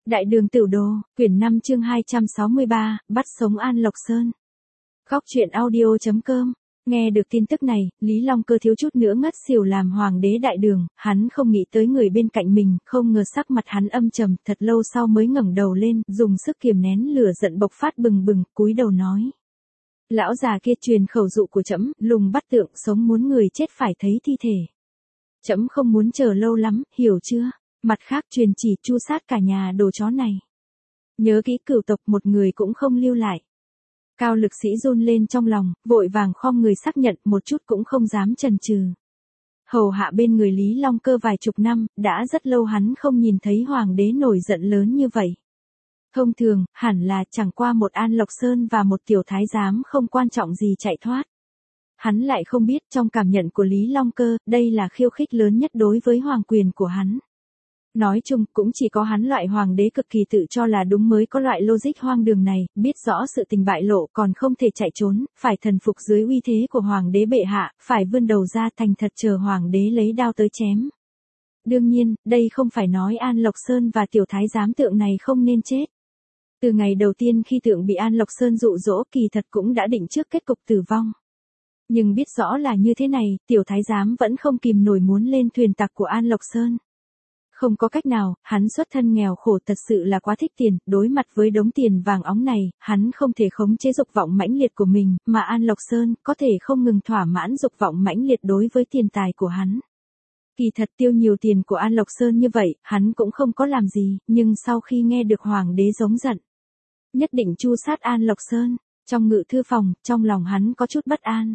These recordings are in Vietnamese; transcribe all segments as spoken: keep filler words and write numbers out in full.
Đại đường Tửu Đồ, quyển năm chương hai trăm sáu mươi ba, bắt sống An Lộc Sơn. Góc truyện audio chấm com. Nghe được tin tức này, Lý Long Cơ thiếu chút nữa ngất xỉu làm hoàng đế đại đường, hắn không nghĩ tới người bên cạnh mình, không ngờ sắc mặt hắn âm trầm, thật lâu sau mới ngẩng đầu lên, dùng sức kiềm nén lửa giận bộc phát bừng bừng, cúi đầu nói. Lão già kia truyền khẩu dụ của trẫm, lùng bắt tượng, sống muốn người chết phải thấy thi thể. Trẫm không muốn chờ lâu lắm, hiểu chưa? Mặt khác truyền chỉ tru sát cả nhà đồ chó này. Nhớ kỹ cửu tộc một người cũng không lưu lại. Cao lực sĩ run lên trong lòng, vội vàng khom người xác nhận một chút cũng không dám chần chừ. Hầu hạ bên người Lý Long Cơ vài chục năm, đã rất lâu hắn không nhìn thấy hoàng đế nổi giận lớn như vậy. Thông thường, hẳn là chẳng qua một An Lộc Sơn và một tiểu thái giám không quan trọng gì chạy thoát. Hắn lại không biết trong cảm nhận của Lý Long Cơ, đây là khiêu khích lớn nhất đối với hoàng quyền của hắn. Nói chung, cũng chỉ có hắn loại hoàng đế cực kỳ tự cho là đúng mới có loại logic hoang đường này, biết rõ sự tình bại lộ còn không thể chạy trốn, phải thần phục dưới uy thế của hoàng đế bệ hạ, phải vươn đầu ra thành thật chờ hoàng đế lấy đao tới chém. Đương nhiên, đây không phải nói An Lộc Sơn và tiểu thái giám tượng này không nên chết. Từ ngày đầu tiên khi tượng bị An Lộc Sơn dụ dỗ kỳ thật cũng đã định trước kết cục tử vong. Nhưng biết rõ là như thế này, tiểu thái giám vẫn không kìm nổi muốn lên thuyền tặc của An Lộc Sơn. Không có cách nào, hắn xuất thân nghèo khổ thật sự là quá thích tiền, đối mặt với đống tiền vàng óng này, hắn không thể khống chế dục vọng mãnh liệt của mình, mà An Lộc Sơn có thể không ngừng thỏa mãn dục vọng mãnh liệt đối với tiền tài của hắn. Kỳ thật tiêu nhiều tiền của An Lộc Sơn như vậy, hắn cũng không có làm gì, nhưng sau khi nghe được hoàng đế giống giận, nhất định tru sát An Lộc Sơn, trong ngự thư phòng, trong lòng hắn có chút bất an.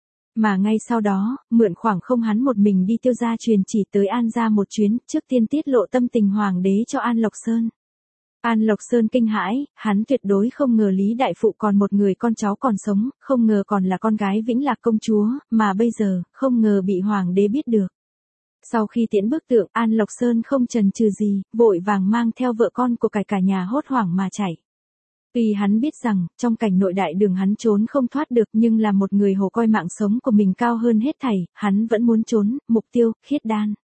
Mà ngay sau đó, mượn khoảng không hắn một mình đi tiêu gia truyền chỉ tới An gia một chuyến, trước tiên tiết lộ tâm tình hoàng đế cho An Lộc Sơn. An Lộc Sơn kinh hãi, hắn tuyệt đối không ngờ Lý Đại Phụ còn một người con cháu còn sống, không ngờ còn là con gái Vĩnh Lạc công chúa, mà bây giờ, không ngờ bị hoàng đế biết được. Sau khi tiễn bức tượng, An Lộc Sơn không chần chừ gì, vội vàng mang theo vợ con của cải cả nhà hốt hoảng mà chạy. Vì hắn biết rằng, trong cảnh nội đại đường hắn trốn không thoát được nhưng là một người hồ coi mạng sống của mình cao hơn hết thảy, hắn vẫn muốn trốn, mục tiêu, Khiết Đan.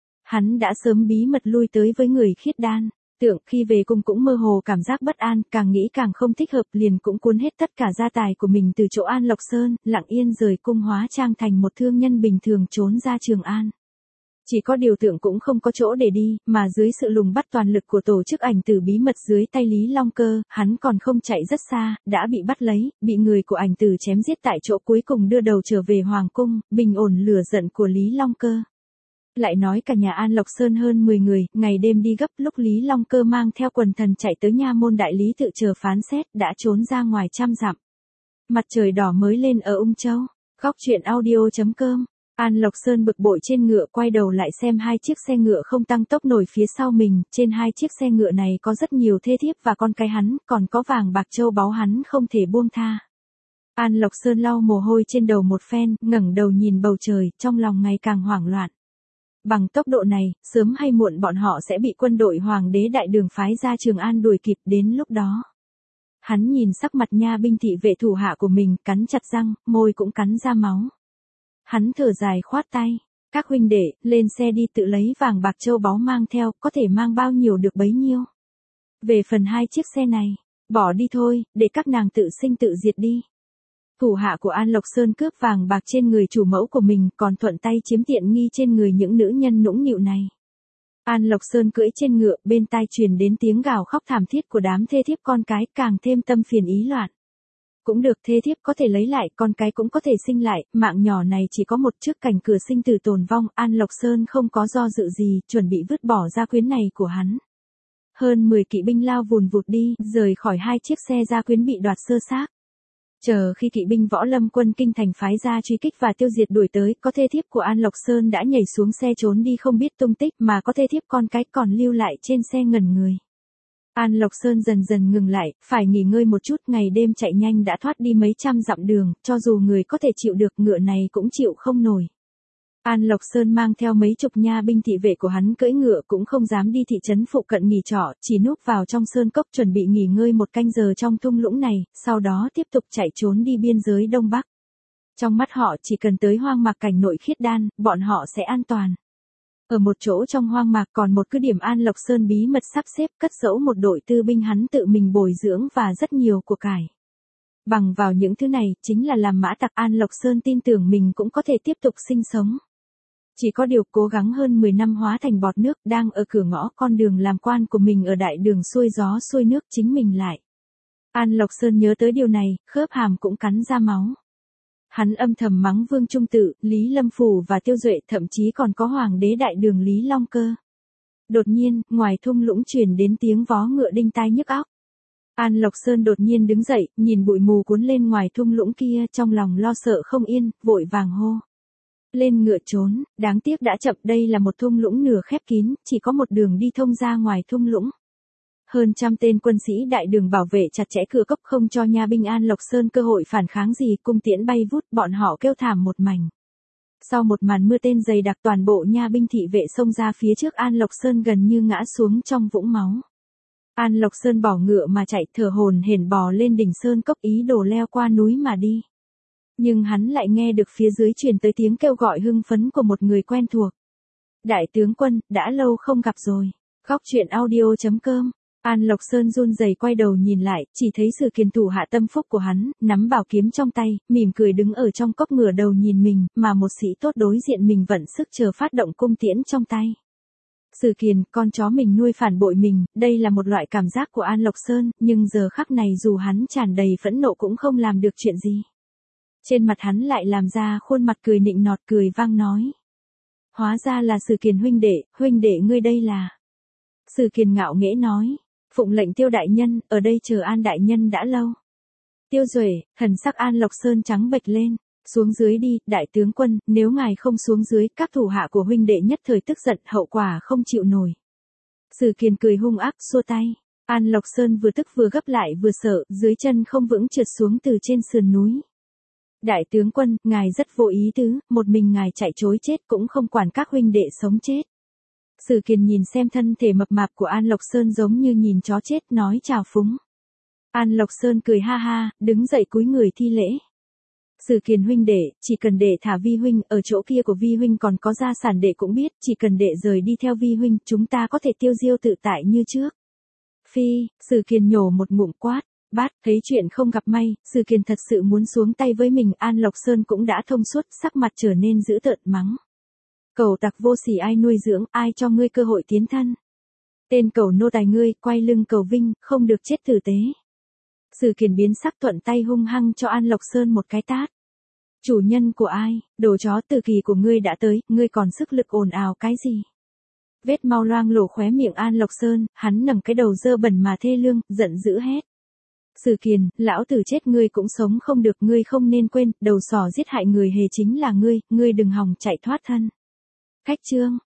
Hắn đã sớm bí mật lui tới với người Khiết Đan, tượng khi về cung cũng mơ hồ cảm giác bất an, càng nghĩ càng không thích hợp liền cũng cuốn hết tất cả gia tài của mình từ chỗ An Lộc Sơn, lặng yên rời cung hóa trang thành một thương nhân bình thường trốn ra Trường An. Chỉ có điều tượng cũng không có chỗ để đi, mà dưới sự lùng bắt toàn lực của tổ chức ảnh tử bí mật dưới tay Lý Long Cơ, hắn còn không chạy rất xa, đã bị bắt lấy, bị người của ảnh tử chém giết tại chỗ cuối cùng đưa đầu trở về Hoàng cung, bình ổn lửa giận của Lý Long Cơ. Lại nói cả nhà An Lộc Sơn hơn mười người, ngày đêm đi gấp lúc Lý Long Cơ mang theo quần thần chạy tới nha môn đại lý tự chờ phán xét đã trốn ra ngoài trăm dặm. Mặt trời đỏ mới lên ở Ung Châu, góc truyện audio chấm com. An Lộc Sơn bực bội trên ngựa quay đầu lại xem hai chiếc xe ngựa không tăng tốc nổi phía sau mình, trên hai chiếc xe ngựa này có rất nhiều thê thiếp và con cái hắn, còn có vàng bạc châu báu hắn không thể buông tha. An Lộc Sơn lau mồ hôi trên đầu một phen, ngẩng đầu nhìn bầu trời, trong lòng ngày càng hoảng loạn. Bằng tốc độ này, sớm hay muộn bọn họ sẽ bị quân đội hoàng đế đại đường phái ra Trường An đuổi kịp đến lúc đó. Hắn nhìn sắc mặt nha binh thị vệ thủ hạ của mình, cắn chặt răng, môi cũng cắn ra máu. Hắn thở dài khoát tay, các huynh đệ, lên xe đi tự lấy vàng bạc châu báu mang theo, có thể mang bao nhiêu được bấy nhiêu. Về phần hai chiếc xe này, bỏ đi thôi, để các nàng tự sinh tự diệt đi. Thủ hạ của An Lộc Sơn cướp vàng bạc trên người chủ mẫu của mình, còn thuận tay chiếm tiện nghi trên người những nữ nhân nũng nịu này. An Lộc Sơn cưỡi trên ngựa, bên tai truyền đến tiếng gào khóc thảm thiết của đám thê thiếp con cái, càng thêm tâm phiền ý loạn. Cũng được, thê thiếp có thể lấy lại, con cái cũng có thể sinh lại, mạng nhỏ này chỉ có một, trước cảnh cửa sinh tử tồn vong, An Lộc Sơn không có do dự gì, chuẩn bị vứt bỏ gia quyến này của hắn. Hơn mười kỵ binh lao vùn vụt đi, rời khỏi hai chiếc xe gia quyến bị đoạt sơ xác. Chờ khi kỵ binh võ lâm quân kinh thành phái ra truy kích và tiêu diệt đuổi tới, có thê thiếp của An Lộc Sơn đã nhảy xuống xe trốn đi không biết tung tích, mà có thê thiếp con cái còn lưu lại trên xe ngẩn người. An Lộc Sơn dần dần ngừng lại, phải nghỉ ngơi một chút, ngày đêm chạy nhanh đã thoát đi mấy trăm dặm đường, cho dù người có thể chịu được ngựa này cũng chịu không nổi. An Lộc Sơn mang theo mấy chục nha binh thị vệ của hắn cưỡi ngựa cũng không dám đi thị trấn phụ cận nghỉ trọ, chỉ núp vào trong sơn cốc chuẩn bị nghỉ ngơi một canh giờ trong thung lũng này, sau đó tiếp tục chạy trốn đi biên giới Đông Bắc. Trong mắt họ chỉ cần tới hoang mạc cảnh nội Khiết Đan, bọn họ sẽ an toàn. Ở một chỗ trong hoang mạc còn một cứ điểm An Lộc Sơn bí mật sắp xếp cất giấu một đội tư binh hắn tự mình bồi dưỡng và rất nhiều của cải. Bằng vào những thứ này, chính là làm mã tặc An Lộc Sơn tin tưởng mình cũng có thể tiếp tục sinh sống. Chỉ có điều cố gắng hơn mười năm hóa thành bọt nước đang ở cửa ngõ con đường làm quan của mình ở đại đường xuôi gió xuôi nước chính mình lại. An Lộc Sơn nhớ tới điều này, khớp hàm cũng cắn ra máu. Hắn âm thầm mắng Vương Trung Tự, Lý Lâm Phủ và Tiêu Duệ, thậm chí còn có hoàng đế đại đường Lý Long Cơ. Đột nhiên, ngoài thung lũng truyền đến tiếng vó ngựa đinh tai nhức óc. An Lộc Sơn đột nhiên đứng dậy, nhìn bụi mù cuốn lên ngoài thung lũng kia, trong lòng lo sợ không yên, vội vàng hô. Lên ngựa trốn, đáng tiếc đã chậm, đây là một thung lũng nửa khép kín, chỉ có một đường đi thông ra ngoài thung lũng. Hơn trăm tên quân sĩ đại đường bảo vệ chặt chẽ cửa cốc không cho nha binh An Lộc Sơn cơ hội phản kháng gì, cung tiễn bay vút, bọn họ kêu thảm một mảnh. Sau một màn mưa tên dày đặc, toàn bộ nha binh thị vệ xông ra phía trước An Lộc Sơn gần như ngã xuống trong vũng máu. An Lộc Sơn bỏ ngựa mà chạy, thở hổn hển bò lên đỉnh sơn cốc ý đồ leo qua núi mà đi. Nhưng hắn lại nghe được phía dưới truyền tới tiếng kêu gọi hưng phấn của một người quen thuộc. Đại tướng quân, đã lâu không gặp rồi. Góc truyện audio chấm com. An Lộc Sơn run rẩy quay đầu nhìn lại, chỉ thấy Sử Kiền thủ hạ tâm phúc của hắn, nắm bảo kiếm trong tay, mỉm cười đứng ở trong cốc ngửa đầu nhìn mình, mà một sĩ tốt đối diện mình vận sức chờ phát động cung tiễn trong tay. Sử Kiền, con chó mình nuôi phản bội mình, đây là một loại cảm giác của An Lộc Sơn, nhưng giờ khắc này dù hắn tràn đầy phẫn nộ cũng không làm được chuyện gì. Trên mặt hắn lại làm ra khuôn mặt cười nịnh nọt, cười vang nói. Hóa ra là Sử Kiền huynh đệ, huynh đệ ngươi đây là. Sử Kiền ngạo nghễ nói. Phụng lệnh Tiêu đại nhân, ở đây chờ An đại nhân đã lâu. Tiêu Duệ, thần sắc An Lộc Sơn trắng bệch lên. Xuống dưới đi, đại tướng quân, nếu ngài không xuống dưới, các thủ hạ của huynh đệ nhất thời tức giận, hậu quả không chịu nổi. Sử Kiền cười hung ác, xua tay. An Lộc Sơn vừa tức vừa gấp lại vừa sợ, dưới chân không vững trượt xuống từ trên sườn núi. Đại tướng quân, ngài rất vô ý tứ, một mình ngài chạy trối chết cũng không quản các huynh đệ sống chết. Sử Kiền nhìn xem thân thể mập mạp của An Lộc Sơn giống như nhìn chó chết, nói chào phúng. An Lộc Sơn cười ha ha, đứng dậy cúi người thi lễ. Sử Kiền huynh đệ, chỉ cần đệ thả Vi huynh, ở chỗ kia của Vi huynh còn có gia sản đệ cũng biết, chỉ cần đệ rời đi theo Vi huynh, chúng ta có thể tiêu diêu tự tại như trước. Phi, Sử Kiền nhổ một ngụm quát. Bát, thấy chuyện không gặp may, Sử Kiền thật sự muốn xuống tay với mình, An Lộc Sơn cũng đã thông suốt, sắc mặt trở nên dữ tợn mắng. Cẩu tặc vô sỉ, ai nuôi dưỡng, ai cho ngươi cơ hội tiến thân. Tên cẩu nô tài ngươi, quay lưng cầu vinh, không được chết tử tế. Sử Kiền biến sắc, thuận tay hung hăng cho An Lộc Sơn một cái tát. Chủ nhân của ai, đồ chó, tử kỳ của ngươi đã tới, ngươi còn sức lực ồn ào cái gì? Vết mau loang lổ khóe miệng An Lộc Sơn, hắn nâng cái đầu dơ bẩn mà thê lương, giận dữ hét. Sử Kiền, lão tử chết ngươi cũng sống không được, ngươi không nên quên, đầu sỏ giết hại người hề chính là ngươi, ngươi đừng hòng chạy thoát thân. Khách trương,